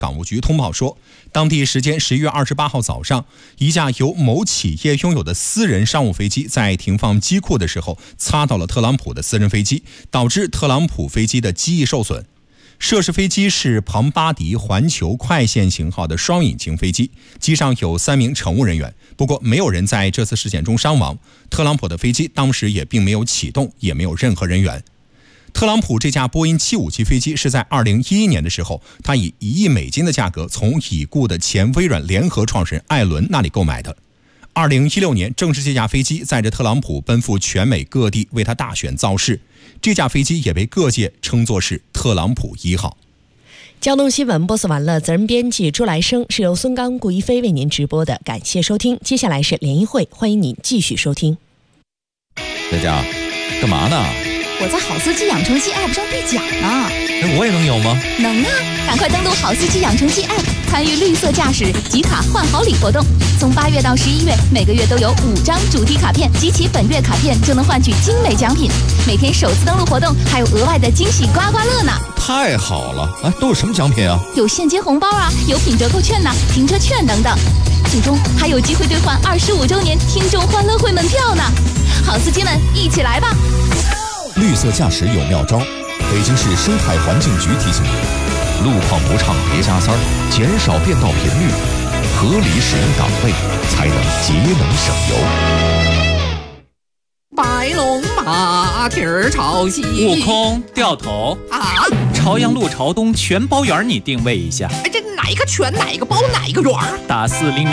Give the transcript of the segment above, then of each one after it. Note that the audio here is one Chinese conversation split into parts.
港务局通报说，当地时间11月28号早上，一架由某企业拥有的私人商务飞机在停放机库的时候擦到了特朗普的私人飞机，导致特朗普飞机的机翼受损。涉事飞机是庞巴迪环球快线型号的双引擎飞机，机上有3名乘务人员，不过没有人在这次事件中伤亡。特朗普的飞机当时也并没有启动，也没有任何人员。特朗普这架波音757飞机是在2011年的时候，他以1亿美金的价格从已故的前微软联合创始人艾伦那里购买的。2016年，正是这架飞机载着特朗普奔赴全美各地为他大选造势，这架飞机也被各界称作是特朗普1号。 交通新闻播送完了，责任编辑朱来生，是由孙刚、顾一飞为您直播的，感谢收听。接下来是联谊会，欢迎您继续收听。 佳佳，干嘛呢？ 我在好司机养成记 App 上兑奖呢。 我也能有吗？ 能啊！赶快登录好司机养成记 App， 参与绿色驾驶集卡换好礼活动。从8月到11月，每个月都有5张主题卡片，集齐本月卡片就能换取精美奖品。每天首次登录活动还有额外的惊喜刮刮乐呢！ 太好了！哎，都有什么奖品啊？ 有现金红包啊，有品折扣券呐，停车券等等。最终还有机会兑换25周年听众欢乐会门票呢！好司机们，一起来吧！ 绿色驾驶有妙招，北京市生态环境局提醒您：路况不畅别加塞儿，减少变道频率，合理使用档位，才能节能省油。 白龙马蹄儿朝西， 悟空掉头啊！ 朝阳路朝东全包圆，你定位一下。 这哪一个全哪一个包哪一个圆？ 打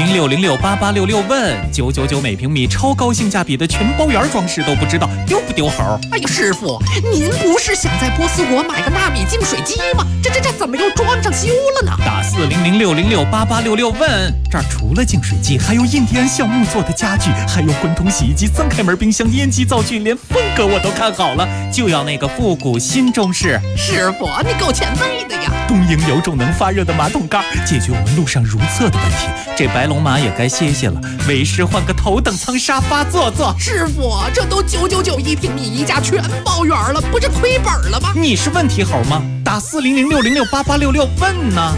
40060688866问999每平米，超高性价比的全包圆装饰都不知道丢不丢猴？ 哎呀，师傅，您不是想在波斯国买个纳米净水机吗？这怎么又装上修了呢？ 打40060688866问，这儿除了净水机，还有印第安橡木做的家具，还有滚筒洗衣机、3开门冰箱、烟机灶具，连风格我都看好了，就要那个复古新中式。 师傅，你够前卫的呀！ 东营有种能发热的马桶盖，解决我们路上如厕的问题。这白龙马也该歇歇了，为师换个头等舱沙发坐坐。 师傅，这都999一平米一家全包圆了，不是亏本了吗？ 你是问题猴吗？打40060688866问呢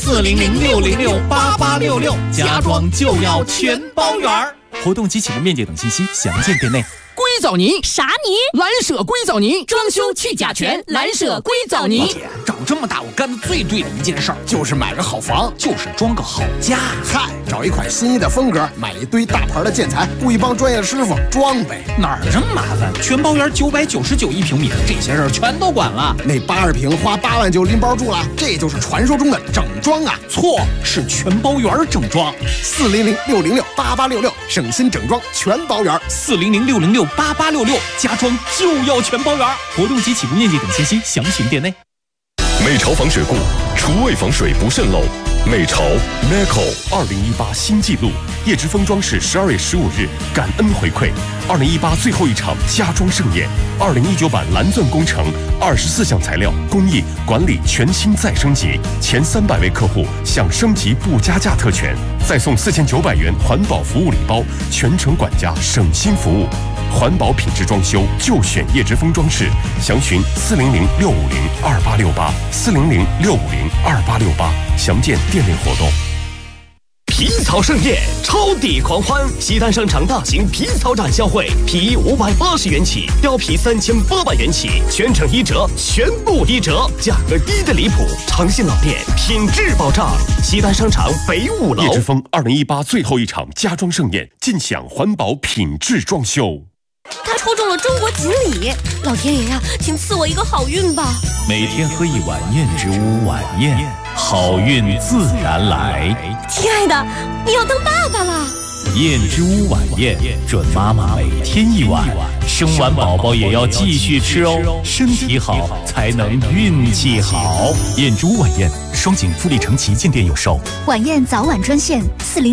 ，40060688866，家装就要全包圆。活动及启动面积等信息详见店内。 硅藻泥啥泥？ 蓝舍硅藻泥，装修去甲醛，蓝舍硅藻泥。 姐，长这么大我干的最对的一件事儿就是买个好房，就是装个好家。 嗨，找一款心仪的风格，买一堆大牌的建材，雇一帮专业师傅装呗。 哪儿这么麻烦？全包圆999一平米，这些事儿全都管了。 那80平花8万就拎包住了，这就是传说中的整装啊！ 错，是全包圆整装。 40060688866，省心整装全包圆。 40060688866，家装就要全包圆。活动及起步面积等信息详询店内。 美潮防水固，厨卫防水不渗漏。美潮 Meco 2018新纪录，叶之峰装饰12月15日感恩回馈，2018最后一场家装盛宴，2019版蓝钻工程24项材料工艺管理全新再升级，前300位客户享升级不加价特权，再送4900元环保服务礼包，全程管家省心服务。环保品质装修就选叶之峰装饰，详询400-650-2868，400-650-2868，详见店内活动。 皮草盛宴，超抵狂欢！西单商场大型皮草展销会，皮衣580元起，貂皮3800元起，全程1折，全部1折，价格低的离谱。诚信老店，品质保障。西单商场北5楼。 叶之峰2018最后一场家装盛宴，尽享环保品质装修。 他抽中了中国锦鲤，老天爷呀，请赐我一个好运吧！ 每天喝一碗燕之屋晚宴，好运自然来。 亲爱的，你要当爸爸了！ 燕之屋晚宴，准妈妈每天1碗，生完宝宝也要继续吃哦，身体好才能运气好。燕之屋晚宴，双井富力城旗舰店有售。 晚宴早晚专线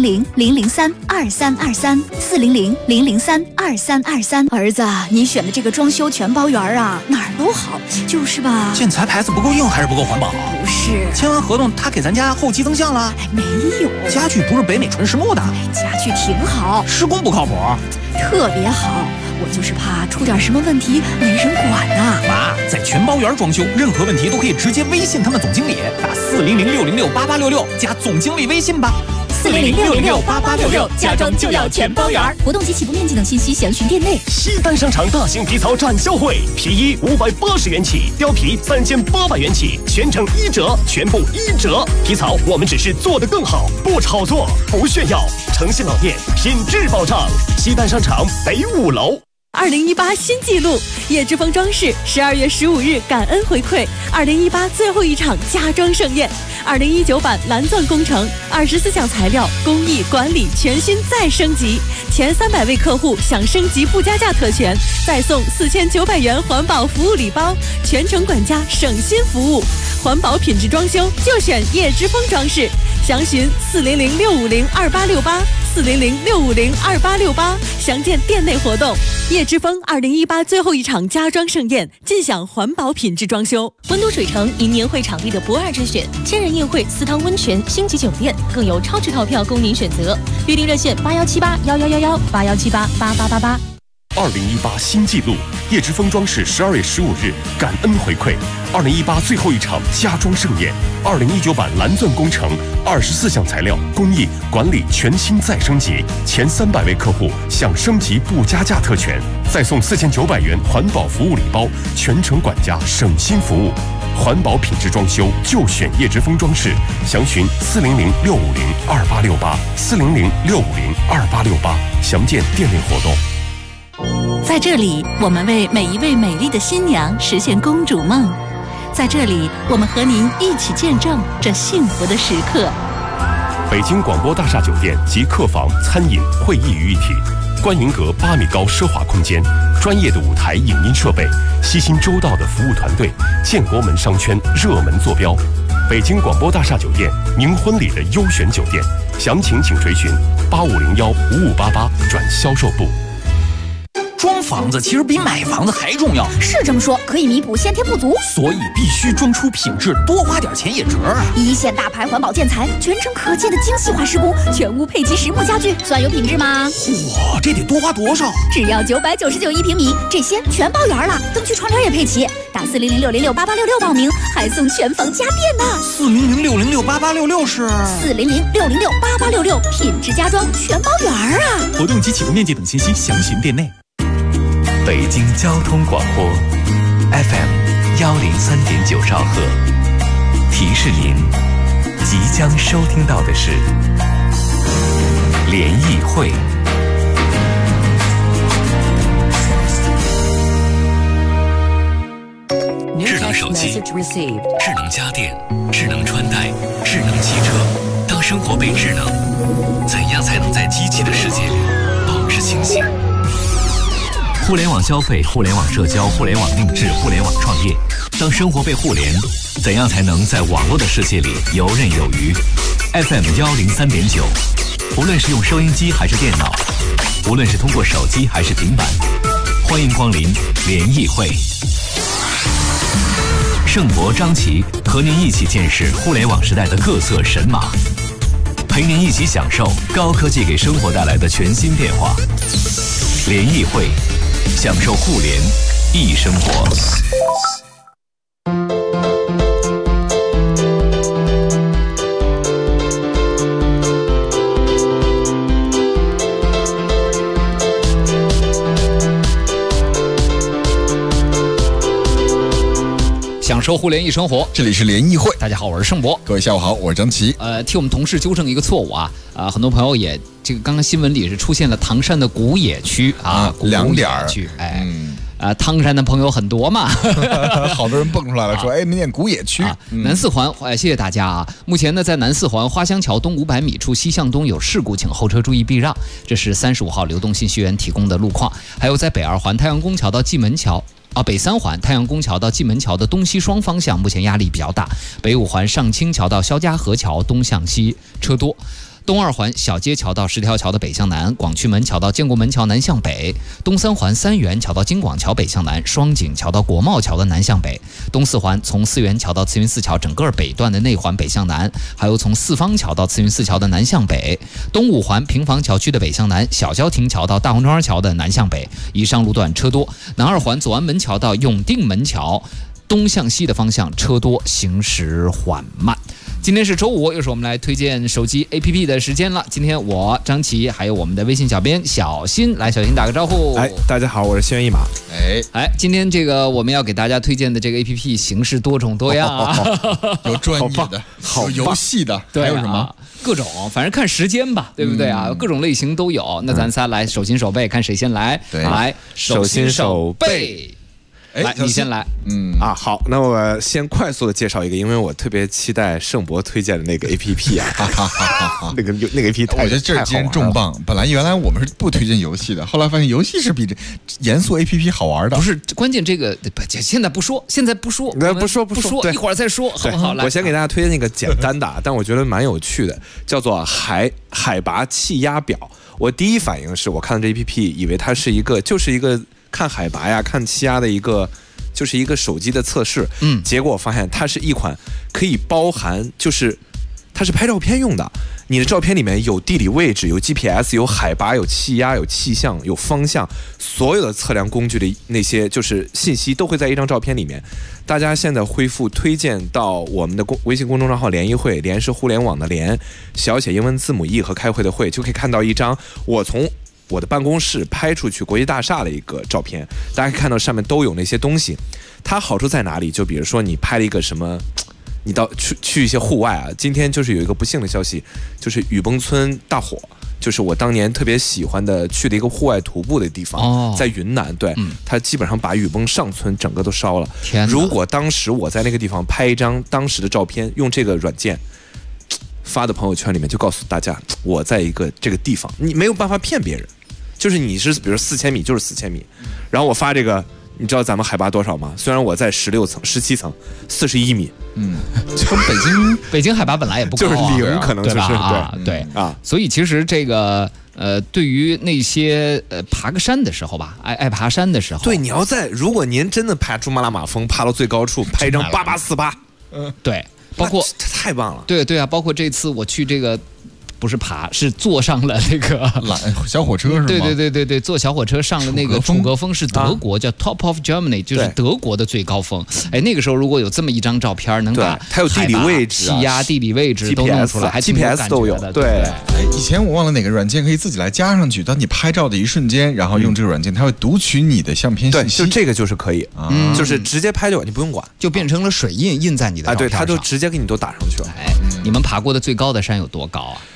400-003-2323，400-003-2323。儿子，你选的这个装修全包圆啊，哪儿都好，就是吧？ 建材牌子不够硬还是不够环保？ 不是， 签完合同他给咱家后期增项了？ 没有， 家具不是北美纯实木的， 家具挺好， 施工不靠谱， 特别好。 我就是怕出点什么问题没人管呐。 妈，在全包园装修，任何问题都可以直接微信他们总经理，打400-606-8866加总经理微信吧。 400-606-8866，家装就要全包圆。活动及起步面积等信息详询店内。 西单商场大型皮草展销会，皮衣580元起，貂皮3800元起，全程1折，全部1折。皮草我们只是做得更好，不炒作，不炫耀，诚信老店，品质保障。西单商场北5楼。 2018新纪录，叶之峰装饰12月15日感恩回馈2018最后一场家装盛宴，2019版蓝钻工程24项材料工艺管理全新再升级，前300位客户享升级不加价特权，再送4900元环保服务礼包，全程管家省心服务，环保品质装修就选叶之峰装饰，详询400-650-2868，400-650-2868，详见店内活动。叶之峰2018最后一场家装盛宴，尽享环保品质装修。 温都水城因年会场地的不二之选，千人宴会4汤温泉星级酒店，更有超值套票供您选择。预订热线81781111，8178888888。 2018新纪录，叶之峰装饰12月15日感恩回馈2018最后一场家装盛宴，2019版蓝钻工程24项材料工艺管理全新再升级，前300位客户享升级不加价特权，再送4900元环保服务礼包，全程管家省心服务，环保品质装修就选叶之峰装饰，详询400-650-2868，400-650-2868，详见店内活动。 在这里，我们为每一位美丽的新娘实现公主梦。在这里，我们和您一起见证这幸福的时刻。 北京广播大厦酒店集客房、餐饮、会议于一体，观云阁8米高奢华空间，专业的舞台影音设备，悉心周到的服务团队，建国门商圈热门坐标。北京广播大厦酒店，您婚礼的优选酒店，详情请垂询8501-5588转销售部。 装房子其实比买房子还重要， 是这么说，可以弥补先天不足， 所以必须装出品质，多花点钱也值啊！ 一线大牌环保建材，全程可见的精细化施工，全屋配齐实木家具，算有品质吗？ 哇，这得多花多少？ 只要9991平米，这些全包圆了，灯区窗帘也配齐。打400-606-8866报名，还送全房家电呢。 400-606-8866是 400-606-8866，品质家装全包圆啊！ 活动及起步面积等信息详询店内。 北京交通广播 FM 103.9兆赫，提示您即将收听到的是联谊会。智能手机、智能家电、智能穿戴、智能汽车，当生活被智能，怎样才能在机器的世界里保持清醒？互联网消费、互联网社交、互联网定制、互联网创业，当生活被互联，怎样才能在网络的世界里游刃有余？ FM 103.9，无论是用收音机还是电脑，无论是通过手机还是平板，欢迎光临联谊会。盛博、张琪和您一起见识互联网时代的各色神马，陪您一起享受高科技给生活带来的全新变化。联谊会，享受互联易生活。 享受互联易生活，这里是联谊会。大家好，我是盛博。各位下午好，我是张琪。替我们同事纠正一个错误啊，很多朋友也刚刚新闻里也是出现了唐山的古冶区啊，2点区，唐山的朋友很多嘛， 好多人蹦出来了，说没念古冶区。 南四环，谢谢大家啊。目前呢，在南四环花乡桥东500米处西向东有事故，请后车注意避让。这是35号流动信息源提供的路况。还有在北2环太阳宫桥到蓟门桥。北3环太阳宫桥到蓟门桥的东西双方向目前压力比较大，北5环上清桥到肖家河桥东向西车多。 东2环小街桥到10条桥的北向南，广渠门桥到建国门桥南向北，东3环3元桥到京广桥北向南，双井桥到国贸桥的南向北，东4环从四元桥到慈云寺桥整个北段的内环北向南，还有从四方桥到慈云寺桥的南向北，东5环平房桥区的北向南，小郊亭桥到大红庄桥的南向北，以上路段车多。南2环左安门桥到永定门桥东向西的方向车多，行驶缓慢。今天是周五，又是我们来推荐手机 APP 的时间了。今天我张琪还有我们的微信小编小新，来，小新打个招呼。 大家好，我是心猿意马。 今天这个我们要给大家推荐的这个 APP 形式多种多样啊， 有专业的，有游戏的，还有什么？ 各种，反正看时间吧，对不对啊？各种类型都有。那咱仨来手心手背，看谁先来。来，手心手背。来，你先来。 好，那我先快速的介绍一个，因为我特别期待盛博推荐的那个 APP 啊，那个 APP 太好玩了。 我觉得这今天重磅。本来原来我们是不推荐游戏的，后来发现游戏是比这严肃 APP 好玩的。 不是，关键这个现在不说，不说，一会儿再说，好不好？ 我先给大家推荐一个简单的，但我觉得蛮有趣的，叫做海拔气压表。我第一反应是我看到这 APP， 以为它是就是一个看海拔呀、看气压的就是一个手机的测试。结果我发现它是一款可以包含，就是它是拍照片用的。你的照片里面有地理位置，有 GPS， 有海拔，有气压，有气象，有方向，所有的测量工具的那些就是信息都会在一张照片里面。大家现在恢复推荐到我们的微信公众账号联谊会，联是互联网的联，小写英文字母 E 和开会的会，就可以看到一张我从我的办公室拍出去国际大厦的一个照片。大家可以看到上面都有那些东西。它好处在哪里？就比如说你拍了一个什么，你去一些户外啊。今天就是有一个不幸的消息，就是雨崩村大火，就是我当年特别喜欢的去的一个户外徒步的地方，在云南。对，它基本上把雨崩上村整个都烧了。如果当时我在那个地方拍一张当时的照片，用这个软件发到朋友圈里面，就告诉大家我在这个地方，你没有办法骗别人。就是你是比如4000米就是4000米，然后我发这个，你知道咱们海拔多少吗？虽然我在16层、17层，41米。 从北京海拔本来也不高， 就是0，可能就是对啊。所以其实这个对于那些爬个山的时候吧，爱爬山的时候， 对，你要如果您真的爬珠穆朗玛峰，爬到最高处，拍一张8848， 对，包括太棒了。 对啊，包括这次我去这个。不是爬，是坐上了那个小火车是吗？ 对，坐小火车上了那个楚格峰，是德国叫 Top of Germany， 就是德国的最高峰。那个时候如果有这么一张照片，能把它有地理位置、 气压、地理位置都弄出来，还 GPS 都有的。对， 以前我忘了哪个软件可以自己来加上去，当你拍照的一瞬间，然后用这个软件，它会读取你的相片信息。 对，就这个就是可以，就是直接拍就你不用管， 就变成了水印在你的照片上。 对，它就直接给你都打上去了。 你们爬过的最高的山有多高啊？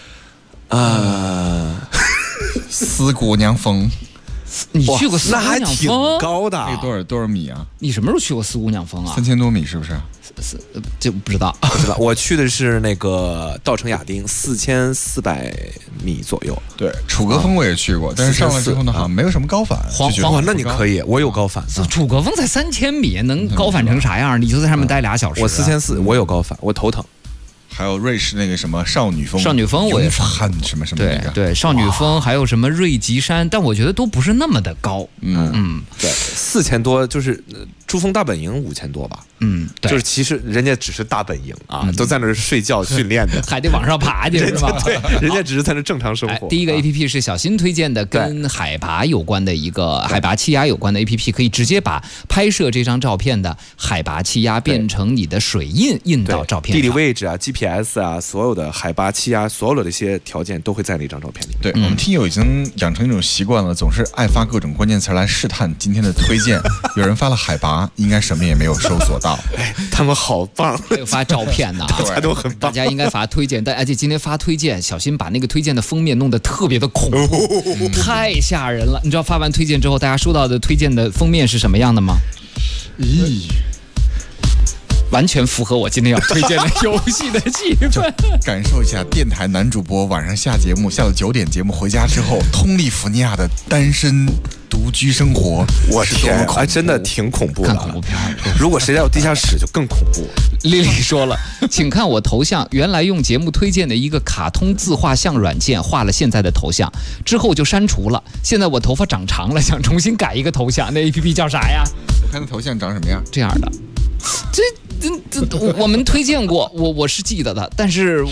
四姑娘峰。 你去过四姑娘峰？ 那还挺高的。 那多少米啊？ 你什么时候去过四姑娘峰啊 ？3000多米是不是？ 这不知道。 我去的是那个稻城亚丁，4400米左右。 对，楚格峰我也去过，但是上来之后呢，好像没有什么高反。 那你可以，我有高反。 楚格峰才3000米，能高反成啥样？你就在上面待2小时。 我4400，我有高反，我头疼。 还有瑞士那个什么少女峰我也看什么对少女峰，还有什么瑞吉山，但我觉得都不是那么的高。 对，4000多就是珠峰大本营5000多吧。 对， 就是其实人家只是大本营啊，都在那儿睡觉训练的， 还得往上爬去是吧？ 对，人家只是在那正常生活。 第一个 APP 是小新推荐的，跟海拔有关的一个海拔气压有关的 APP， 可以直接把拍摄这张照片的海拔气压变成你的水印到照片上。 地理位置啊、GPS 啊，所有的海拔气压，所有的这些条件都会在那张照片里。 对，我们听友已经养成一种习惯了，总是爱发各种关键词来试探今天的推荐。有人发了海拔，应该什么也没有搜索到。 他们好棒， 还有发照片呢， 大家都很棒。 大家应该发推荐，而且今天发推荐，小心把那个推荐的封面弄得特别的恐怖，太吓人了。你知道发完推荐之后，大家收到的推荐的封面是什么样的吗？ 完全符合我今天要推荐的游戏的气氛。 感受一下电台男主播晚上下节目，下了9点节目回家之后，通利福尼亚的单身独居生活， 我天，哎，真的挺恐怖的。 看恐怖片， 如果谁家有地下室就更恐怖。 丽丽说了，请看我头像，原来用节目推荐的一个卡通自画像软件画了现在的头像，之后就删除了。现在我头发长长了，想重新改一个头像，那 APP 叫啥呀？ 我看那头像长什么样？ 这样的，这我们推荐过，我是记得的，但是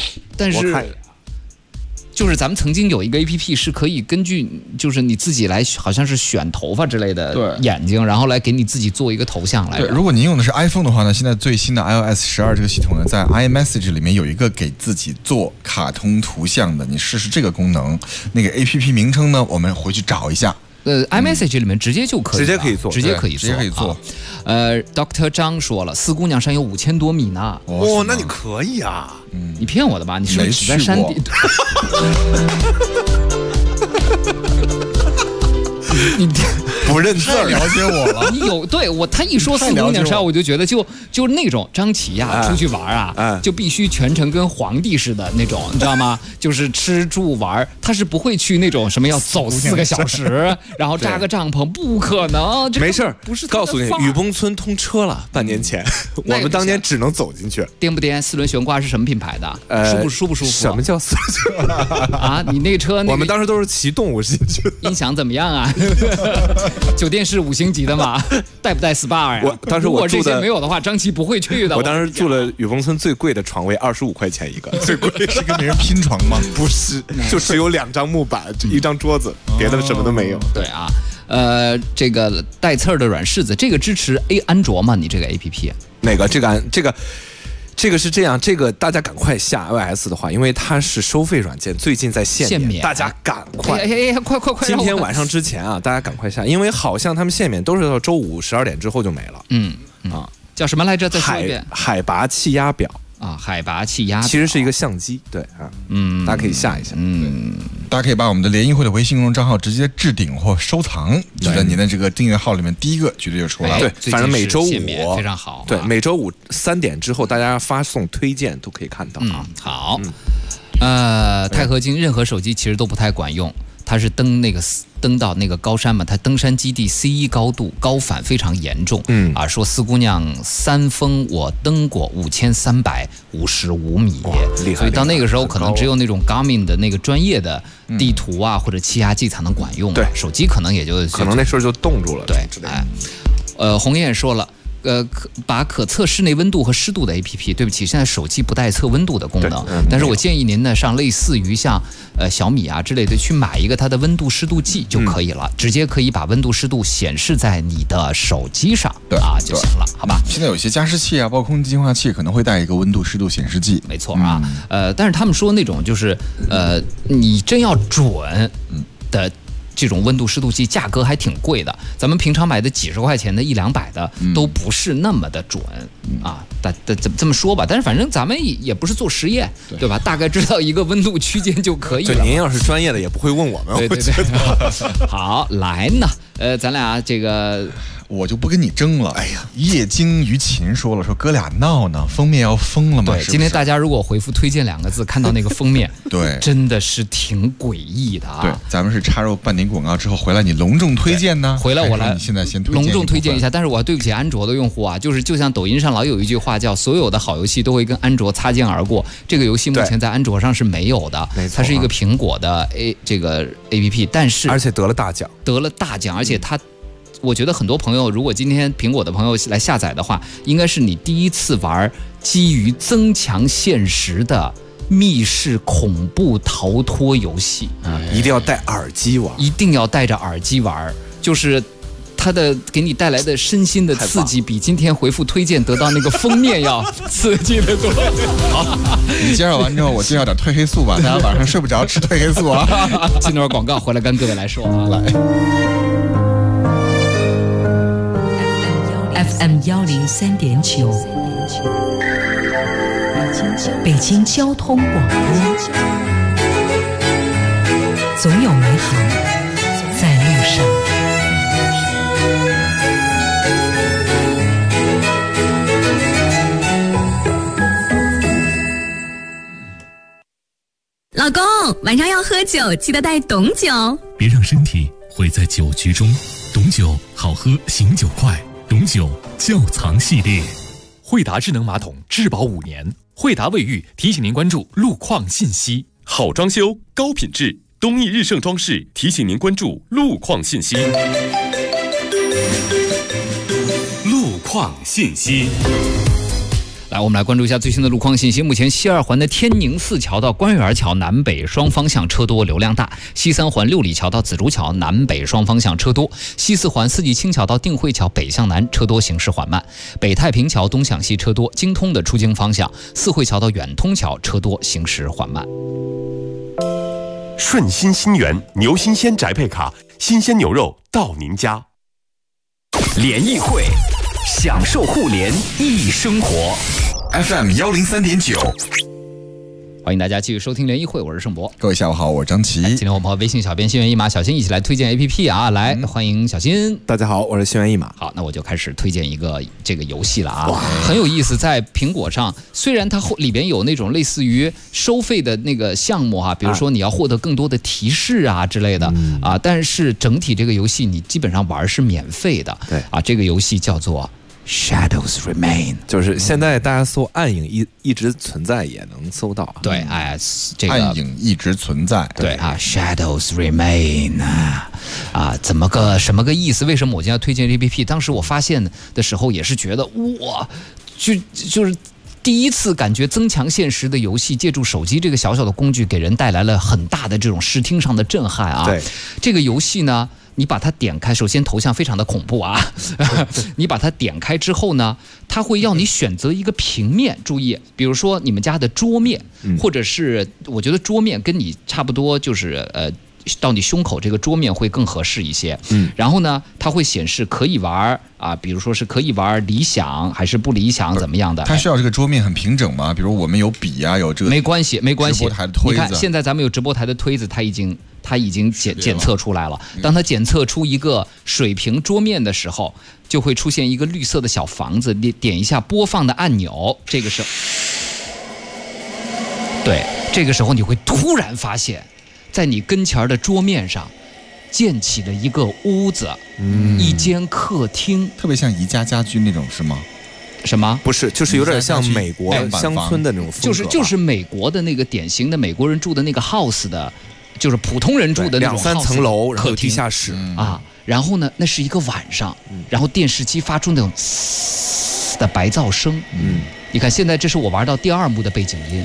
就是咱们曾经有一个 APP 是可以根据就是你自己来，好像是选头发之类的眼睛，然后来给你自己做一个头像来。 对，如果您用的是 iPhone 的话呢，现在最新的 iOS 12这个系统呢，在 iMessage 里面有一个给自己做卡通图像的，你试试这个功能。那个 APP 名称呢，我们回去找一下。 iMessage 里面直接就可以， 直接可以做。 Dr. 张说了，四姑娘山有5000多米呢。 哦，那你可以啊。 你骗我的吧？你是不是只在山底？你不认字， 了解我了。 你有对我，他一说四姑娘山，我就觉得就那种张琪呀出去玩啊，就必须全程跟皇帝似的那种，你知道吗？就是吃住玩，他是不会去那种什么要走4个小时，然后扎个帐篷，不可能。 没事， 不是告诉你，雨崩村通车了，半年前，我们当年只能走进去。 颠不颠？4轮悬挂是什么品牌的？舒不舒服？ 什么叫4轮悬挂啊？你那个车， 我们当时都是骑动物进去的。 音响怎么样啊？酒店是5星级的吗？带不带 SPA 呀？ 当时我住的， 如果这些没有的话，张琪不会去的。 我当时住了雨崩村最贵的床位，25块钱一个，最贵。 是跟别人拼床吗？ 不是，就只有2张木板，1张桌子，别的什么都没有。 对啊，这个带刺儿的软柿子，这个支持安卓吗？你这个 APP？ 哪个？这个是这样，这个大家赶快下 iOS 的话，因为它是收费软件，最近在限免，大家赶快， 快！ 今天晚上之前啊，大家赶快下，因为好像他们限免都是到周5 12点之后就没了。 叫什么来着？再说一遍。 海拔气压表啊，海拔气压其实是一个相机，对啊，大家可以下一下， 大家可以把我们的联谊会的微信公众账号直接置顶或收藏，就在您的这个订阅号里面，第一个绝对就出来了。 对，反正每周5 非常好。 对，每周5 3点之后，大家发送推荐都可以看到啊。 好，钛合金任何手机其实都不太管用。它是登到那个高山嘛，它登山基地 C1 高度，高反非常严重。说四姑娘3峰我登过5355米，所以到那个时候可能只有那种 Garmin 的那个专业的地图啊或者气压计才能管用。 对， 手机可能也就可能那时候就冻住了。 对，红艳说了。把可测室内温度和湿度的 APP， 对不起，现在手机不带测温度的功能，但是我建议您呢上类似于像小米啊之类的去买一个它的温度湿度计就可以了，直接可以把温度湿度显示在你的手机上就行了，好吧？ 现在有些加湿器啊，包括空气净化器可能会带一个温度湿度显示剂， 没错啊。但是他们说那种就是你真要准的。这种温度湿度计价格还挺贵的，咱们平常买的几十块钱的100-200的都不是那么的准啊。这么说吧，但是反正咱们也不是做实验，对吧？大概知道一个温度区间就可以了。 您要是专业的，也不会问我们。 对。好，来呢，咱俩这个。 我就不跟你争了。哎呀，叶惊于秦说了，说哥俩闹呢，封面要封了吗？ 对，今天大家如果回复推荐2个字，看到那个封面， 对， 真的是挺诡异的啊。 对，咱们是插入半点广告之后回来，你隆重推荐呢？ 回来我来， 你现在先隆重推荐一下。但是我对不起安卓的用户啊，就像抖音上老有一句话叫所有的好游戏都会跟安卓擦肩而过，这个游戏目前在安卓上是没有的，它是一个苹果的这个 APP， 但是而且得了大奖， 而且它。我觉得很多朋友，如果今天苹果的朋友来下载的话，应该是你第一次玩基于增强现实的密室恐怖逃脱游戏。 一定要戴耳机玩， 一定要戴着耳机玩，就是它的给你带来的身心的刺激，比今天回复推荐得到那个封面要刺激的多。 好，你介绍完之后，我介绍点褪黑素吧，大家晚上睡不着吃褪黑素啊。 进段广告回来跟各位来说啊， 来。 FM 103.9，北京交通广播，总有美好在路上。 老公，晚上要喝酒，记得带董酒。 别让身体毁在酒局中。董酒好喝，醒酒快。董酒窖藏系列。 惠达智能马桶质保5年。惠达卫浴提醒您关注路况信息。 好装修，高品质。东义日盛装饰提醒您关注路况信息。路况信息。 来，我们来关注一下最新的路况信息。目前西2环的天宁寺桥到官园桥南北双方向车多，流量大；西3环六里桥到紫竹桥南北双方向车多；西4环四季青桥到定慧桥北向南车多，行驶缓慢；北太平桥东向西车多，京通的出京方向四惠桥到远通桥车多，行驶缓慢。 顺心新源牛新鲜宅配卡，新鲜牛肉到您家。 联谊会，享受互联易生活。 FM 103.9， 欢迎大家继续收听联谊会，我是盛博。 各位下午好，我是张琪。 今天我们和微信小编心猿意马小新一起来推荐 APP 啊，来欢迎小新。 大家好，我是心猿意马。 好，那我就开始推荐一个这个游戏了啊，很有意思。在苹果上，虽然它里边有那种类似于收费的那个项目哈，比如说你要获得更多的提示啊之类的啊，但是整体这个游戏你基本上玩是免费的。 对啊，这个游戏叫做Shadows Remain， 就是现在大家搜暗影一直存在也能搜到。 对，哎，这个暗影一直存在。 对啊 ，Shadows Remain 啊，什么个意思？为什么我今天要推荐 APP？ 当时我发现的时候也是觉得哇，就是第一次感觉增强现实的游戏借助手机这个小小的工具，给人带来了很大的这种视听上的震撼啊。 对， 这个游戏呢，你把它点开，首先头像非常的恐怖啊，你把它点开之后呢，它会要你选择一个平面，注意，比如说你们家的桌面，或者是我觉得桌面跟你差不多，就是到你胸口这个桌面会更合适一些。然后呢，它会显示可以玩啊，比如说是可以玩理想还是不理想怎么样的。 它需要这个桌面很平整吗？比如我们有笔啊，有这个没关系。 直播台的推子。 你看现在咱们有直播台的推子，它已经检测出来了。当它检测出一个水平桌面的时候，就会出现一个绿色的小房子，你点一下播放的按钮，这个时候你会突然发现，在你跟前的桌面上建起了一个屋子，一间客厅， 特别像宜家家居那种，是吗？ 什么？ 不是，就是有点像美国乡村的那种风格， 就是美国的那个典型的美国人住的那个 house 的，就是普通人住的那种 2-3层楼，然后有地下室啊。然后呢，那是一个晚上，然后电视机发出那种嘶的白噪声。你看现在这是我玩到第2幕的背景音。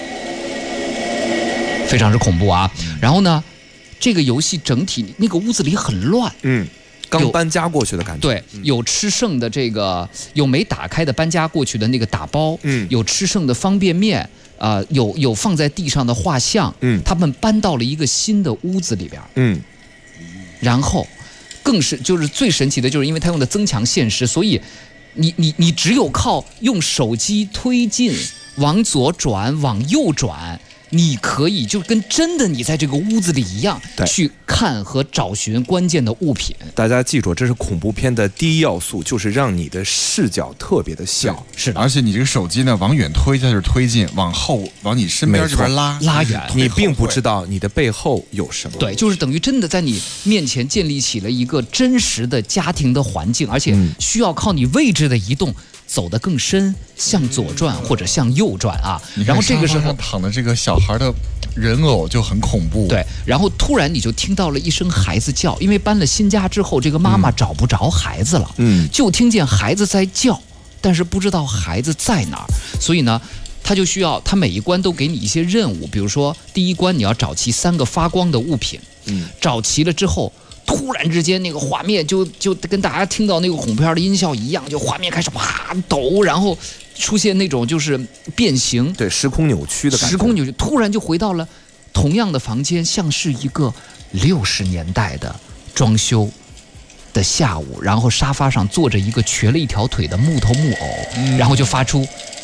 非常之恐怖啊！然后呢，这个游戏整体那个屋子里很乱， 刚搬家过去的感觉。 对，有吃剩的这个，有没打开的搬家过去的那个打包，有吃剩的方便面，有放在地上的画像，他们搬到了一个新的屋子里边，然后更是就是最神奇的就是因为它用的增强现实，所以你只有靠用手机推进，往左转，往右转。你可以就跟真的你在这个屋子里一样，去看和找寻关键的物品。 大家记住，这是恐怖片的第一要素，就是让你的视角特别的小。 是的， 而且你这个手机呢，往远推它就是推进，往后往你身边这边拉远， 你并不知道你的背后有什么。 对，就是等于真的在你面前建立起了一个真实的家庭的环境，而且需要靠你位置的移动。走得更深，向左转或者向右转啊。然后这个时候躺的这个小孩的人偶就很恐怖。 对，然后突然你就听到了一声孩子叫，因为搬了新家之后，这个妈妈找不着孩子了，就听见孩子在叫，但是不知道孩子在哪儿，所以呢，他就需要他每一关都给你一些任务，比如说第一关你要找齐3个发光的物品，找齐了之后。突然之间，那个画面就跟大家听到那个恐怖片的音效一样，就画面开始啪抖，然后出现那种就是变形， 对，时空扭曲的感觉。 时空扭曲，突然就回到了同样的房间，像是一个60年代的装修的下午，然后沙发上坐着一个瘸了一条腿的木头木偶，然后就发出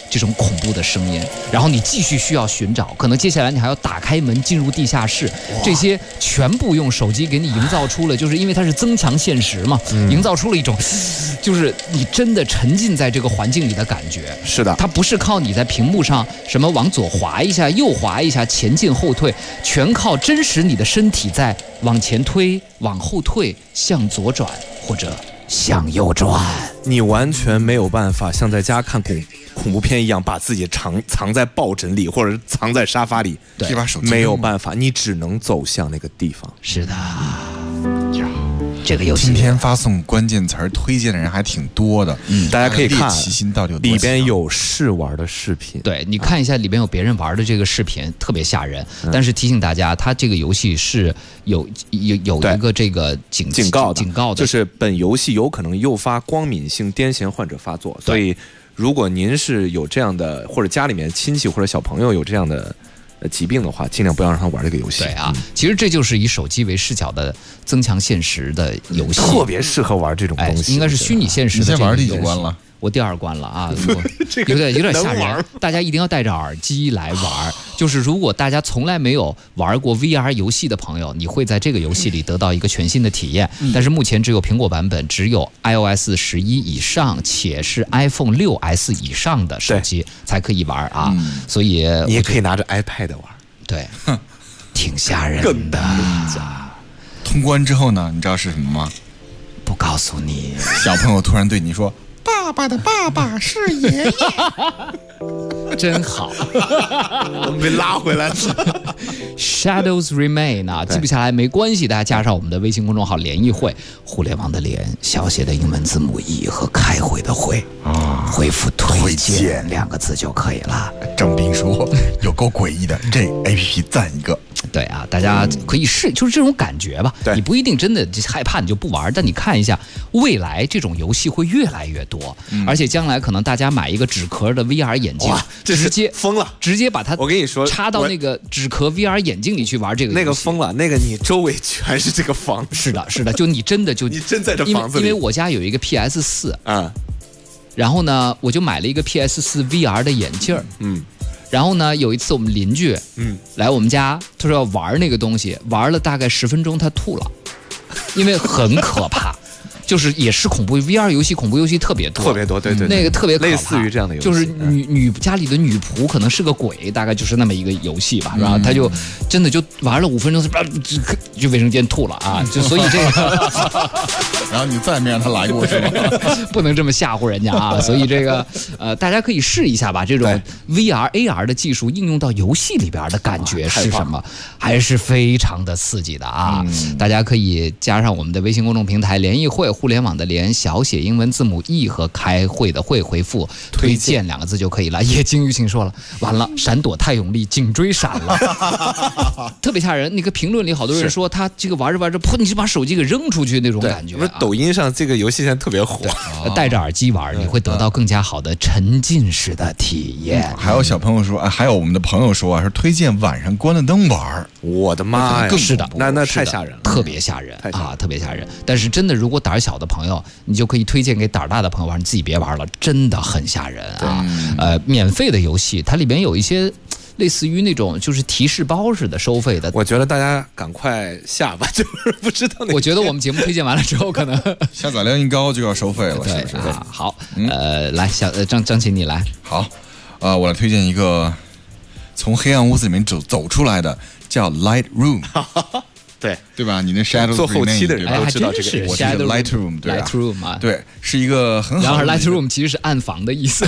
这种恐怖的声音，然后你继续需要寻找，可能接下来你还要打开门进入地下室，这些全部用手机给你营造出了，就是因为它是增强现实嘛，营造出了一种就是你真的沉浸在这个环境里的感觉。 是的， 它不是靠你在屏幕上什么往左滑一下右滑一下前进后退，全靠真实你的身体在往前推往后退，向左转或者向右转。 你完全没有办法像在家看恐怖片一样把自己藏在抱枕里或者藏在沙发里， 对，把手机没有办法，你只能走向那个地方。 是的，这个游戏今天发送关键词推荐的人还挺多的， 大家可以看奇心到底有多里边有试玩的视频， 对，你看一下里边有别人玩的这个视频，特别吓人。但是提醒大家，它这个游戏是有一个这个警告的， 就是本游戏有可能诱发光敏性癫痫患者发作，所以如果您是有这样的，或者家里面亲戚或者小朋友有这样的疾病的话，尽量不要让他玩这个游戏。 对啊，其实这就是以手机为视角的增强现实的游戏， 特别适合玩这种东西。 应该是虚拟现实的。 你先玩第几关了？ 我第2关了啊，有点吓人。大家一定要带着耳机来玩。就是如果大家从来没有玩过 VR 游戏的朋友，你会在这个游戏里得到一个全新的体验。但是目前只有苹果版本，只有 iOS 11以上，且是 iPhone 6s 以上的手机才可以玩啊。所以你也可以拿着 iPad 玩。 对，挺吓人的。 通关之后呢，你知道是什么吗？ 不告诉你。 小朋友突然对你说：“爸爸的爸爸是爷爷。” 真好， 我们被拉回来了。 Shadows Remain 啊，记不下来没关系，大家加上我们的微信公众号“联谊会”，互联网的联，小写的英文字母 E 和开会的会啊，回复推荐2个字就可以了。 郑斌说：“有够诡异的，这 APP 赞一个。” 对啊，大家可以试，就是这种感觉吧。你不一定真的害怕，你就不玩，但你看一下，未来这种游戏会越来越多，而且将来可能大家买一个纸壳的 VR 眼镜，直接疯了， 直接把它我跟你说插到那个纸壳 VR 眼镜里去玩这个游戏， 那个疯了，那个你周围全是这个房子。 是的，是的，就你真的就你真在这房子里， 因为我家有一个 PS4 啊， 然后呢，我就买了一个 PS4 VR 的眼镜然后呢，有一次我们邻居来我们家，他说要玩那个东西，玩了大概10分钟，他吐了，因为很可怕。就是也是恐怖 VR 游戏，恐怖游戏特别多， 对， 那个特别可怕， 类似于这样的游戏， 就是女家里的女仆可能是个鬼，大概就是那么一个游戏吧，然后他就真的就玩了5分钟，就卫生间吐了啊，就所以这个， 然后你再也没让他来过是吗？ 不能这么吓唬人家啊，所以这个大家可以试一下吧，这种 VR AR 的技术应用到游戏里边的感觉是什么，还是非常的刺激的啊！大家可以加上我们的微信公众平台联谊会。互联网的联，小写英文字母 E 和开会的会，回复推荐2个字就可以了。叶金鱼请说了，完了，闪躲太用力，颈椎闪了，特别吓人。那个评论里好多人说他这个玩着玩着，噗，你就把手机给扔出去那种感觉。 不是抖音上这个游戏现在特别火， 戴着耳机玩，你会得到更加好的沉浸式的体验。 还有小朋友说，还有我们的朋友说啊，是推荐晚上关了灯玩。 我的妈呀， 是的， 那太吓人了， 特别吓人啊，特别吓人。但是真的，如果胆小的朋友，你就可以推荐给胆大的朋友玩，你自己别玩了，真的很吓人啊。免费的游戏，它里边有一些类似于那种就是提示包似的收费的， 我觉得大家赶快下吧，就是不知道。 我觉得我们节目推荐完了之后，可能下载量一高就要收费了，是不是？ 好，来张琪你来。 好，我来推荐一个从黑暗屋子里面走出来的，叫 Lightroom。对吧？你那 Shadows 做后期的人都知道这个， 我是 Lightroom， 对吧 ？Lightroom 啊， 对，是一个很好的。 然而 Lightroom 其实是暗房的意思，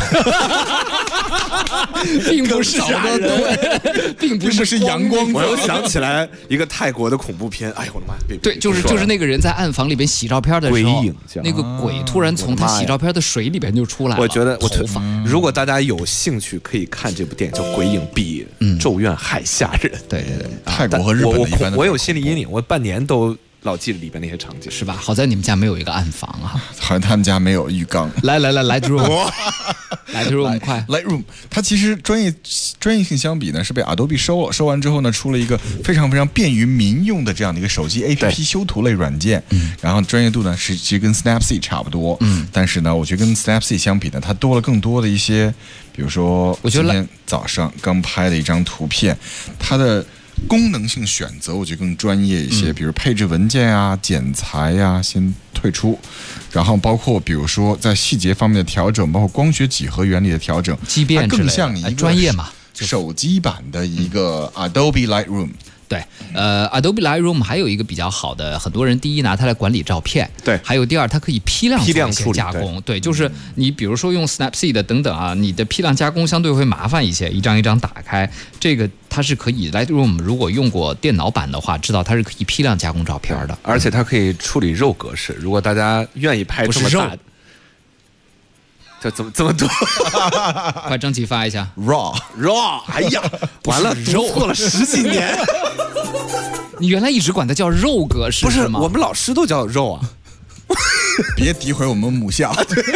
并不是啥人，并不是阳光。 我又想起来一个泰国的恐怖片，哎呦我的妈！ 对，就是那个人在暗房里边洗照片的时候，那个鬼突然从他洗照片的水里边就出来了。 我觉得头发。 如果大家有兴趣，可以看这部电影叫《鬼影》，比《咒怨》还吓人。 对， 泰国和日本的一般的。 我有心理阴影，我半年都老记里边那些场景， 是吧？好在你们家没有一个暗房啊， 好像他们家没有浴缸。 来 Lightroom， 快 Lightroom， 它其实专业性相比呢是被 Adobe 收了，收完之后呢出了一个非常非常便于民用的这样的一个手机 APP 修图类软件，然后专业度呢其实跟 Snapseed 差不多，但是呢我觉得跟 Snapseed 相比呢，它多了更多的一些，比如说我今天早上刚拍的一张图片，它的功能性选择我觉得更专业一些，比如配置文件啊、剪裁呀，先退出，然后包括比如说在细节方面的调整，包括光学几何原理的调整， 畸变之类的， 它更像一个专业嘛， 手机版的一个 Adobe Lightroom。 对，Adobe Lightroom 还有一个比较好的，很多人第一拿它来管理照片， 对， 还有第二它可以批量处理加工，对，就是你比如说用 Snapseed 等等啊，你的批量加工相对会麻烦一些，一张一张打开，这个它是可以 Lightroom 如果用过电脑版的话，知道它是可以批量加工照片的， 而且它可以处理肉格式，如果大家愿意拍这么大。这怎么这么多？ 快征集发一下 raw， 哎呀，完了，读错了10几年。 你原来一直管它叫肉格式， 不是吗？ 我们老师都叫肉啊。 别诋毁我们母校。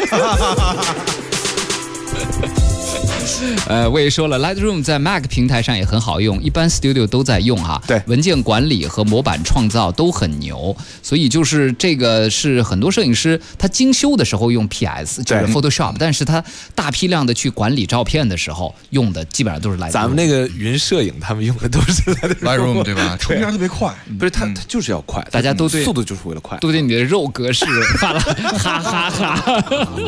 我也说了 ，Lightroom 在 Mac 平台上也很好用，一般 Studio 都在用哈。 对， 文件管理和模板创造都很牛，所以就是这个是很多摄影师他精修的时候用 PS， 就是 Photoshop， 但是他大批量的去管理照片的时候用的基本上都是 Lightroom。 咱们那个云摄影他们用的都是 Lightroom， 对吧？出片特别快， 不是他就是要快， 大家都对速度就是为了快， 都对你的肉格式发了哈哈哈。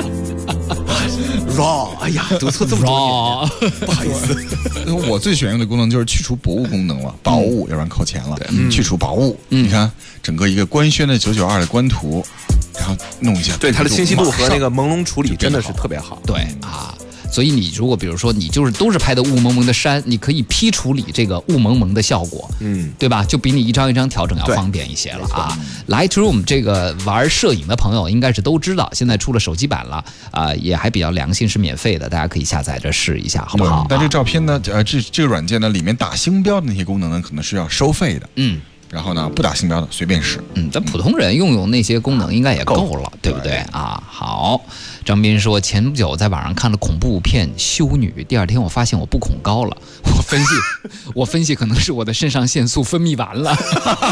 raw， 哎呀，读错这么多年，不好意思。 我最喜欢用的功能就是去除薄雾功能了，薄雾要不然扣钱了。去除薄雾，你看整个一个官宣的992的官图，然后弄一下， 对它的清晰度和那个朦胧处理真的是特别好。 对啊。所以你如果比如说你就是都是拍的雾蒙蒙的山，你可以批处理这个雾蒙蒙的效果，对吧？就比你一张一张调整要方便一些了啊。Lightroom 这个玩摄影的朋友应该是都知道，现在出了手机版了啊，也还比较良心，是免费的，大家可以下载着试一下，好不好？ 但这照片呢，这个软件呢，里面打星标的那些功能呢，可能是要收费的，然后呢，不打星标的随便使。 咱普通人用那些功能应该也够了，对不对啊？好，张斌说前不久在网上看了恐怖片《修女》，第二天我发现我不恐高了。我分析可能是我的肾上腺素分泌完了。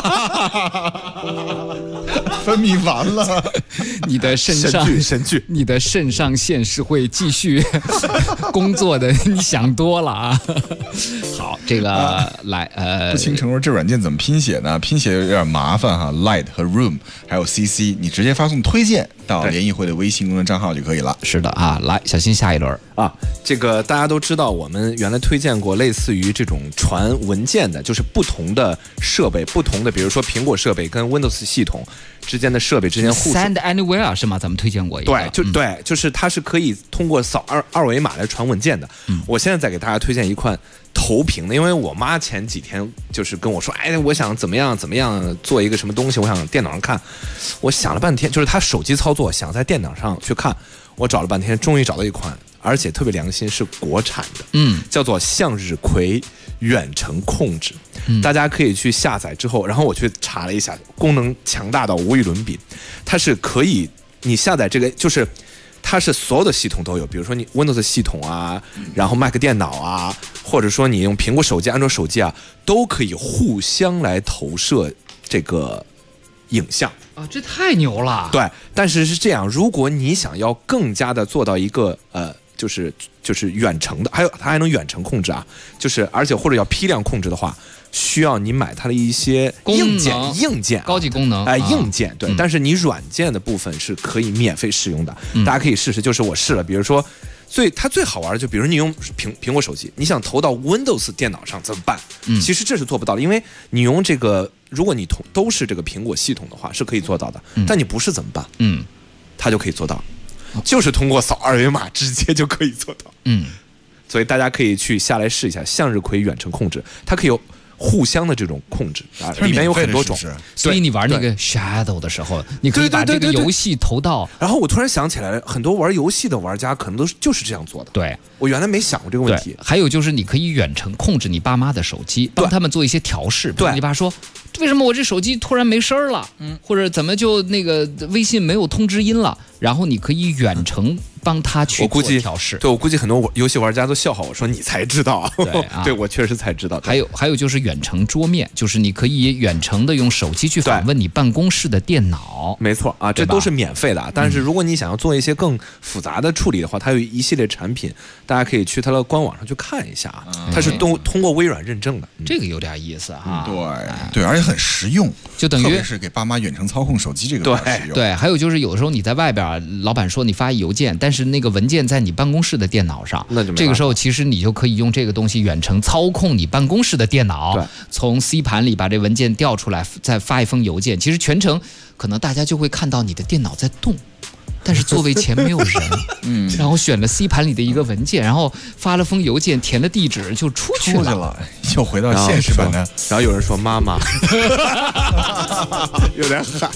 分泌完了， 你的肾上神剧， 你的肾上腺是会继续工作的，你想多了啊。好，这个来不清楚这软件怎么拼写呢？拼写有点麻烦哈 ，Light 和 Room 还有 CC， 你直接发送推荐到联谊会的微信公众账号就可以了。 是的啊，来，小新下一轮啊。这个大家都知道，我们原来推荐过类似于这种传文件的，就是不同的设备，不同的，比如说苹果设备跟 Windows 系统之间的设备之间互 Send Anywhere 是吗？咱们推荐过一个。 对，就是它是可以通过扫二维码来传文件的。我现在再给大家推荐一款投屏的，因为我妈前几天就是跟我说，哎，我想怎么样做一个什么东西，我想电脑上看。我想了半天，就是她手机操作想在电脑上去看，我找了半天，终于找到一款，而且特别良心，是国产的，叫做向日葵远程控制。大家可以去下载之后，然后我去查了一下，功能强大到无与伦比。它是可以你下载这个，就是它是所有的系统都有，比如说你 Windows 系统啊，然后 Mac 电脑啊，或者说你用苹果手机、安卓手机啊，都可以互相来投射这个影像啊，这太牛了。 对，但是是这样，如果你想要更加的做到一个就是远程的，它还能远程控制啊，就是而且或者要批量控制的话，需要你买它的一些硬件高级功能， 硬件对，但是你软件的部分是可以免费使用的，大家可以试试。就是我试了，比如说它最好玩的，就比如你用苹果手机，你想投到 Windows 电脑上怎么办？其实这是做不到的，因为你用这个，如果你都是这个苹果系统的话，是可以做到的，但你不是怎么办？它就可以做到。就是通过扫二维码直接就可以做到，所以大家可以去下来试一下向日葵远程控制，它可以有互相的这种控制啊，里面有很多种， 所以你玩那个 Shadow 的时候，你可以把这个游戏投到。 然后我突然想起来了，很多玩游戏的玩家可能就是这样做的。 对， 我原来没想过这个问题。 还有就是你可以远程控制你爸妈的手机，帮他们做一些调试。 对， 你爸说为什么我这手机突然没声了？或者怎么就那个微信没有通知音了？然后你可以远程帮他去做调试。 对，我估计很多游戏玩家都笑话我说你才知道。对，我确实才知道。 还有就是远程桌面，就是你可以远程的用手机去访问你办公室的电脑。 没错啊，这都是免费的。但是如果你想要做一些更复杂的处理的话，它有一系列产品，大家可以去它的官网上去看一下啊。它是通过微软认证的， 这个有点意思哈。 对，而且很实用， 就等于特别是给爸妈远程操控手机这个实用。 对，还有就是有的时候你在外边。老板说你发邮件，但是那个文件在你办公室的电脑上，这个时候其实你就可以用这个东西远程操控你办公室的电脑，从 C 盘里把这文件调出来，再发一封邮件。其实全程可能大家就会看到你的电脑在动，但是座位前没有人，然后选了 C 盘里的一个文件，然后发了封邮件，填了地址就出去了， 又回到现实版的。 然后有人说妈妈，有点狠。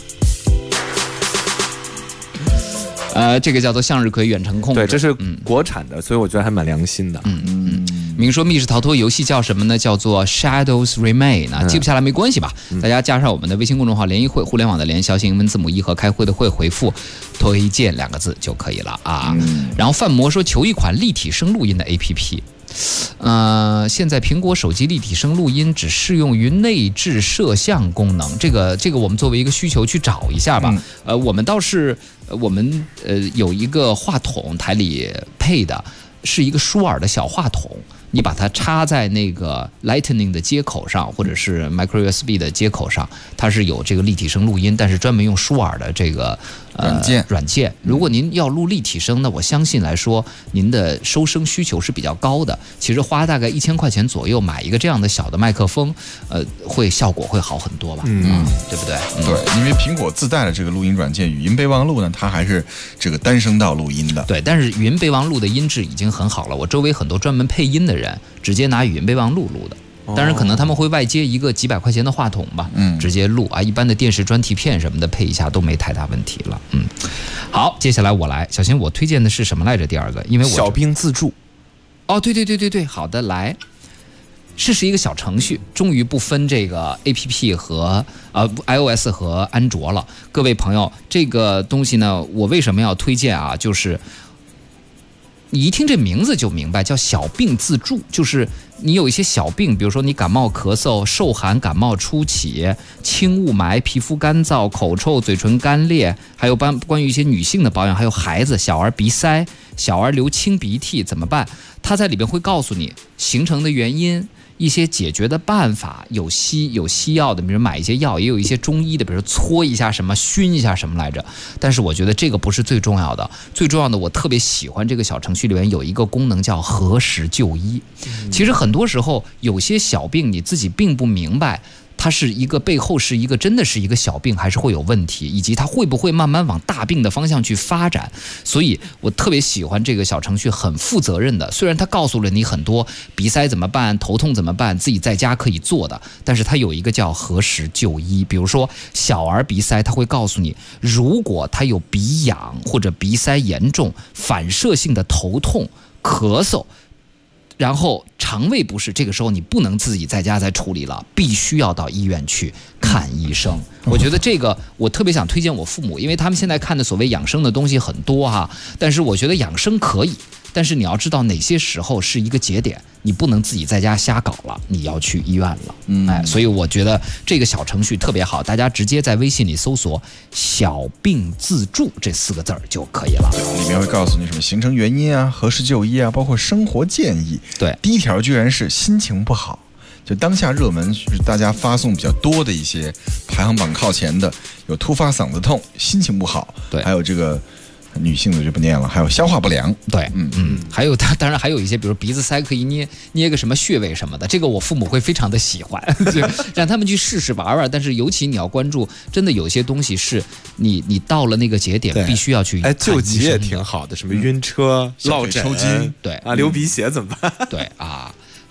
这个叫做向日葵远程控制， 对，这是国产的，所以我觉得还蛮良心的。 明说密室逃脱游戏叫什么呢？叫做 Shadows Remain 啊，记不下来没关系吧？大家加上我们的微信公众号联谊会，互联网的联，小写英文字母1和开会的会，回复推荐2个字就可以了啊。然后范魔说求一款立体声录音的 APP。现在苹果手机立体声录音只适用于内置摄像功能，这个我们作为一个需求去找一下吧。我们倒是有一个话筒，台里配的是一个舒尔的小话筒，你把它插在那个 Lightning 的接口上，或者是 Micro USB 的接口上，它是有这个立体声录音，但是专门用舒尔的这个软件。如果您要录立体声，那我相信来说，您的收声需求是比较高的。其实花大概1000块钱左右买一个这样的小的麦克风，效果会好很多吧？对不对？ 对，因为苹果自带的这个录音软件语音备忘录呢，它还是这个单声道录音的。 对，但是语音备忘录的音质已经很好了。我周围很多专门配音的人，直接拿语音备忘录录的。当然，可能他们会外接一个几百块钱的话筒吧，直接录啊。一般的电视专题片什么的配一下都没太大问题了。好，接下来我来，小新，我推荐的是什么来着？第二个，因为我小兵自助。 哦，对，好的，来，这是一个小程序，终于不分这个 APP 和iOS 和安卓了。各位朋友，这个东西呢，我为什么要推荐啊？就是你一听这名字就明白，叫小病自助，就是你有一些小病，比如说你感冒咳嗽、受寒感冒初起、轻雾霾、皮肤干燥、口臭、嘴唇干裂，还有关于一些女性的保养，还有孩子小儿鼻塞、小儿流清鼻涕怎么办？它在里边会告诉你形成的原因，一些解决的办法，有西药的，比如买一些药，也有一些中医的，比如说搓一下什么、熏一下什么来着。但是我觉得这个不是最重要的，最重要的我特别喜欢这个小程序里面有一个功能叫核实就医。其实很多时候有些小病你自己并不明白。它是一个背后是一个真的是一个小病，还是会有问题，以及它会不会慢慢往大病的方向去发展。所以我特别喜欢这个小程序，很负责任的。虽然它告诉了你很多鼻塞怎么办、头痛怎么办，自己在家可以做的，但是它有一个叫核实就医。比如说小儿鼻塞，它会告诉你，如果他有鼻痒或者鼻塞严重、反射性的头痛、咳嗽。然后肠胃不适，这个时候你不能自己在家再处理了，必须要到医院去看医生。我觉得这个我特别想推荐我父母，因为他们现在看的所谓养生的东西很多哈，但是我觉得养生可以，但是你要知道哪些时候是一个节点，你不能自己在家瞎搞了，你要去医院了。所以我觉得这个小程序特别好，大家直接在微信里搜索小病自助这4个字就可以了。 里面会告诉你什么形成原因啊、何时就医啊，包括生活建议。 对， 第一条居然是心情不好，就当下热门是大家发送比较多的一些排行榜靠前的，有突发嗓子痛、心情不好， 对， 还有这个女性的就不念了，还有消化不良， 对，还有当然还有一些，比如鼻子塞可以捏个什么穴位什么的，这个我父母会非常的喜欢，就让他们去试试玩玩。但是尤其你要关注，真的有些东西是你到了那个节点必须要去。 救急也挺好的，什么晕车、落枕、 对啊，流鼻血怎么办？ 对啊。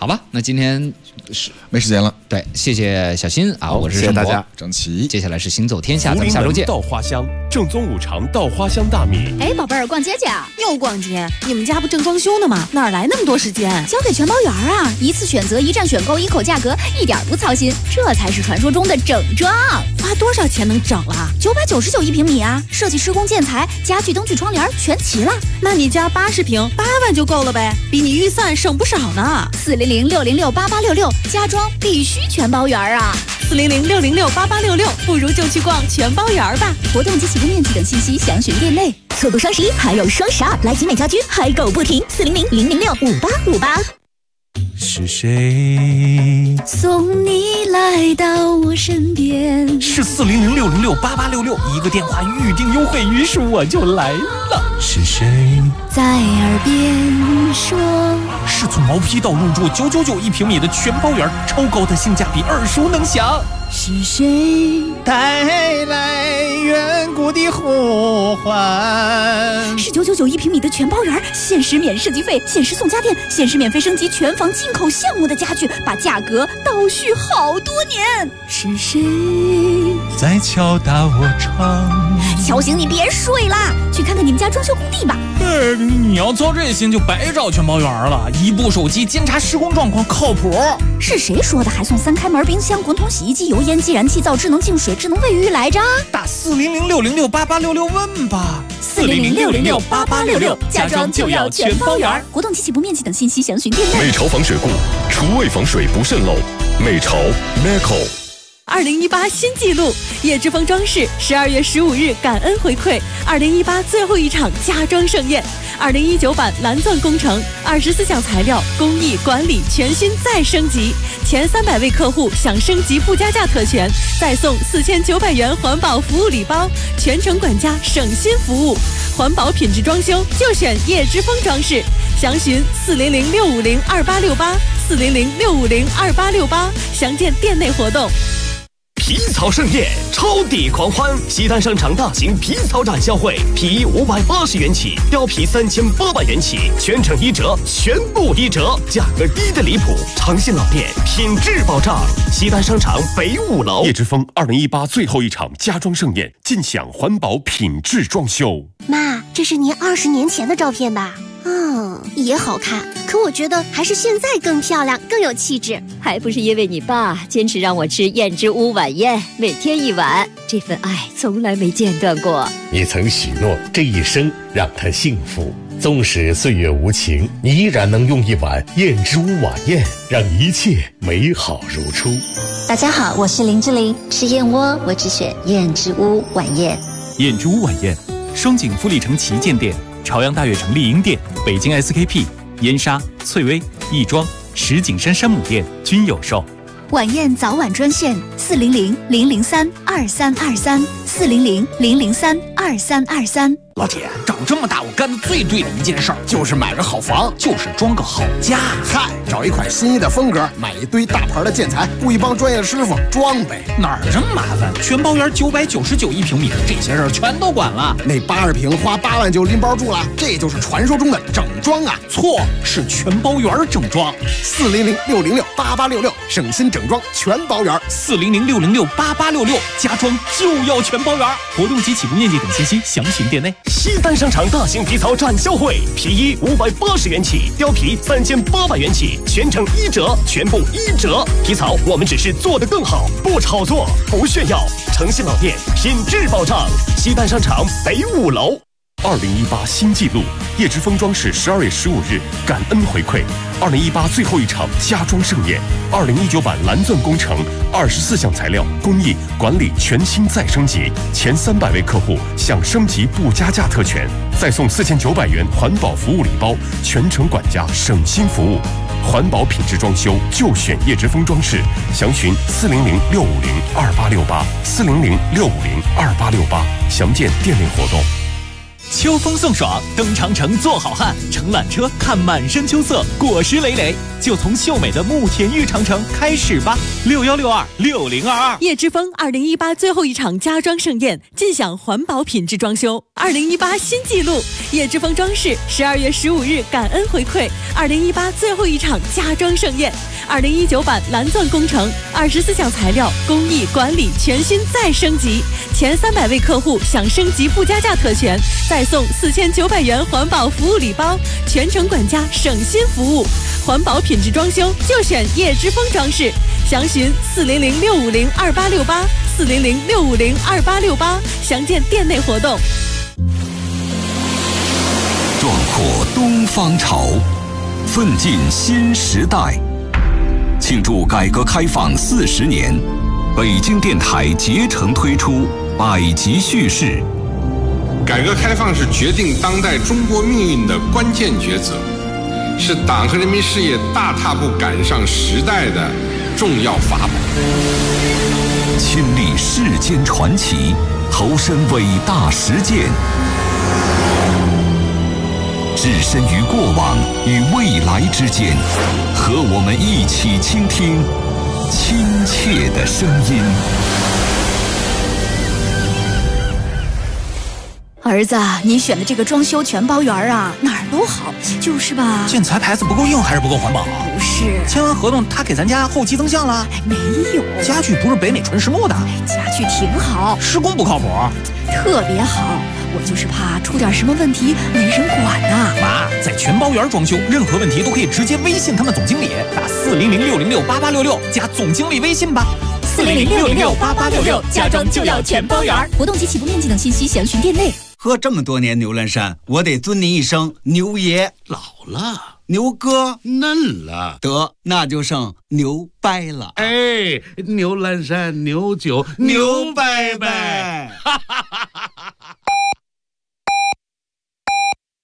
好吧，那今天是没时间了。 对，谢谢小新啊，我是谢谢大家， 整齐。 接下来是行走天下，咱们下周见。 稻花香正宗五常稻花香大米。 哎，宝贝儿，逛街去啊？ 又逛街？你们家不正装修呢吗？哪来那么多时间？ 交给全包园啊！一次选择，一站选购，一口价格，一点不操心，这才是传说中的整装。 花多少钱能整了 ？999一平米啊！设计、施工、建材、家具、灯具、窗帘全齐了。 那你家80平，8万就够了呗，比你预算省不少呢。 400-606-8866，家装必须全包园啊 ！400-606-8866，不如就去逛全包园吧。 活动及起步面积等信息详询店内。 错过双11还有双12，来集美家居嗨购不停，400-006-5858。 是谁送你来到我身边？ 是400-606-8866，一个电话预定优惠，于是我就来了。 是谁在耳边说？ 是从毛坯到入住999一平米的全包园，超高的性价比，耳熟能详。 是谁带来远古的呼唤？ 是999一平米的全包园，限时免设计费，限时送家电，限时免费升级全房进口项目的家具，把价格倒叙好多年。是谁在敲打我窗？ 敲醒你别睡啦，去看看你们家装修工地吧。 你要操这心就白找全包园了，一部手机监察施工状况靠谱。 是谁说的？还送3开门冰箱、滚筒、洗衣机、油烟机、燃气灶、智能净水、智能卫浴来着？ 打400-606-8866问吧。 400-606-8866，家装就要全包园。活动及起步面积等信息详询店内。 美潮防水固，厨卫防水不渗漏。美潮 Meco。 2018新纪录，叶之峰装饰12月15日感恩回馈2018最后一场家装盛宴，2019版蓝钻工程24项材料工艺管理全新再升级，前300位客户享升级不加价特权，再送4900元环保服务礼包，全程管家省心服务，环保品质装修就选叶之峰装饰，详询400-650-2868 400-650-2868，详见店内活动。 皮草盛宴，超抵狂欢！西单商场大型皮草展销会，皮衣580元起，貂皮3800元起，全程1折，全部1折，价格低的离谱。长信老店，品质保障。西单商场北5楼。 叶之峰2018最后一场家装盛宴，尽享环保品质装修。 妈，这是您20年前的照片吧？也好看，可我觉得还是现在更漂亮，更有气质。 还不是因为你爸坚持让我吃燕之屋晚宴，每天1碗，这份爱从来没间断过。 你曾许诺这一生让他幸福，纵使岁月无情，你依然能用1碗燕之屋晚宴，让一切美好如初。 大家好，我是林志玲，吃燕窝我只选燕之屋晚宴。 燕之屋晚宴，双井富力城旗舰店、朝阳大悦城丽婴店、北京 SKP、燕莎、翠微、亦庄、石景山山姆店均有售。 晚宴早晚专线400-003-2323 400-003-2323。 老铁，长这么大我干的最对的一件事儿就是买个好房，就是装个好家。 嗨，找一款心仪的风格，买一堆大牌的建材，雇一帮专业的师傅装呗。 哪儿这么麻烦？全包园999一平米，这些事儿全都管了。 那80平花8万就拎包住了，这就是传说中的整装啊！ 错，是全包园整装。 400-606-8866，省心整装全包园。 400-606-8866，家装就要全包园。活动及起步面积等信息详询店内。 西单商场大型皮草展销会，皮衣580元起，貂皮3800元起，全程1折，全部1折。皮草我们只是做得更好，不炒作，不炫耀。诚信老店，品质保障。西单商场北5楼。 2018新纪录，叶之峰装饰12月15日感恩回馈2018最后一场家装盛宴，2019版蓝钻工程24项材料工艺管理全新再升级，前300位客户享升级不加价特权，再送4900元环保服务礼包，全程管家省心服务。环保品质装修就选叶之峰装饰，详询400-650-2868 400-650-2868，详见店内活动。 秋风送爽，登长城做好汉，乘缆车看满山秋色，果实累累。 就从秀美的慕田峪长城开始吧！61626022。 叶之峰2018最后一场家装盛宴，尽享环保品质装修。2018新纪录，叶之峰装饰12月15日感恩回馈2018最后一场家装盛宴。2019版蓝钻工程24项材料工艺管理全新再升级，前300位客户享升级附加价特权，再送4900元环保服务礼包，全程管家省心服务。环保品质装修就选叶之峰装饰，详询400-650-2868，400-650-2868，详见店内活动。 壮阔东方潮，奋进新时代。庆祝改革开放40年，北京电台竭诚推出百集叙事。 改革开放是决定当代中国命运的关键抉择，是党和人民事业大踏步赶上时代的重要法宝。 亲历世间传奇，投身伟大实践，置身于过往与未来之间，和我们一起倾听亲切的声音。 儿子，你选的这个装修全包园啊，哪儿都好，就是吧？ 建材牌子不够硬还是不够环保？ 不是， 签完合同他给咱家后期增项了？ 没有， 家具不是北美纯实木的。 家具挺好， 施工不靠谱， 特别好。我就是怕出点什么问题没人管呐。 妈，在全包园装修，任何问题都可以直接微信他们总经理，打400-606-8866加总经理微信吧。 400-606-8866，家装就要全包园。活动及起步面积等信息详询店内。 喝这么多年牛栏山，我得尊您一声牛爷。 老了， 牛哥嫩了， 得那就剩牛掰了。 哎，牛栏山牛酒牛掰掰，哈哈哈哈。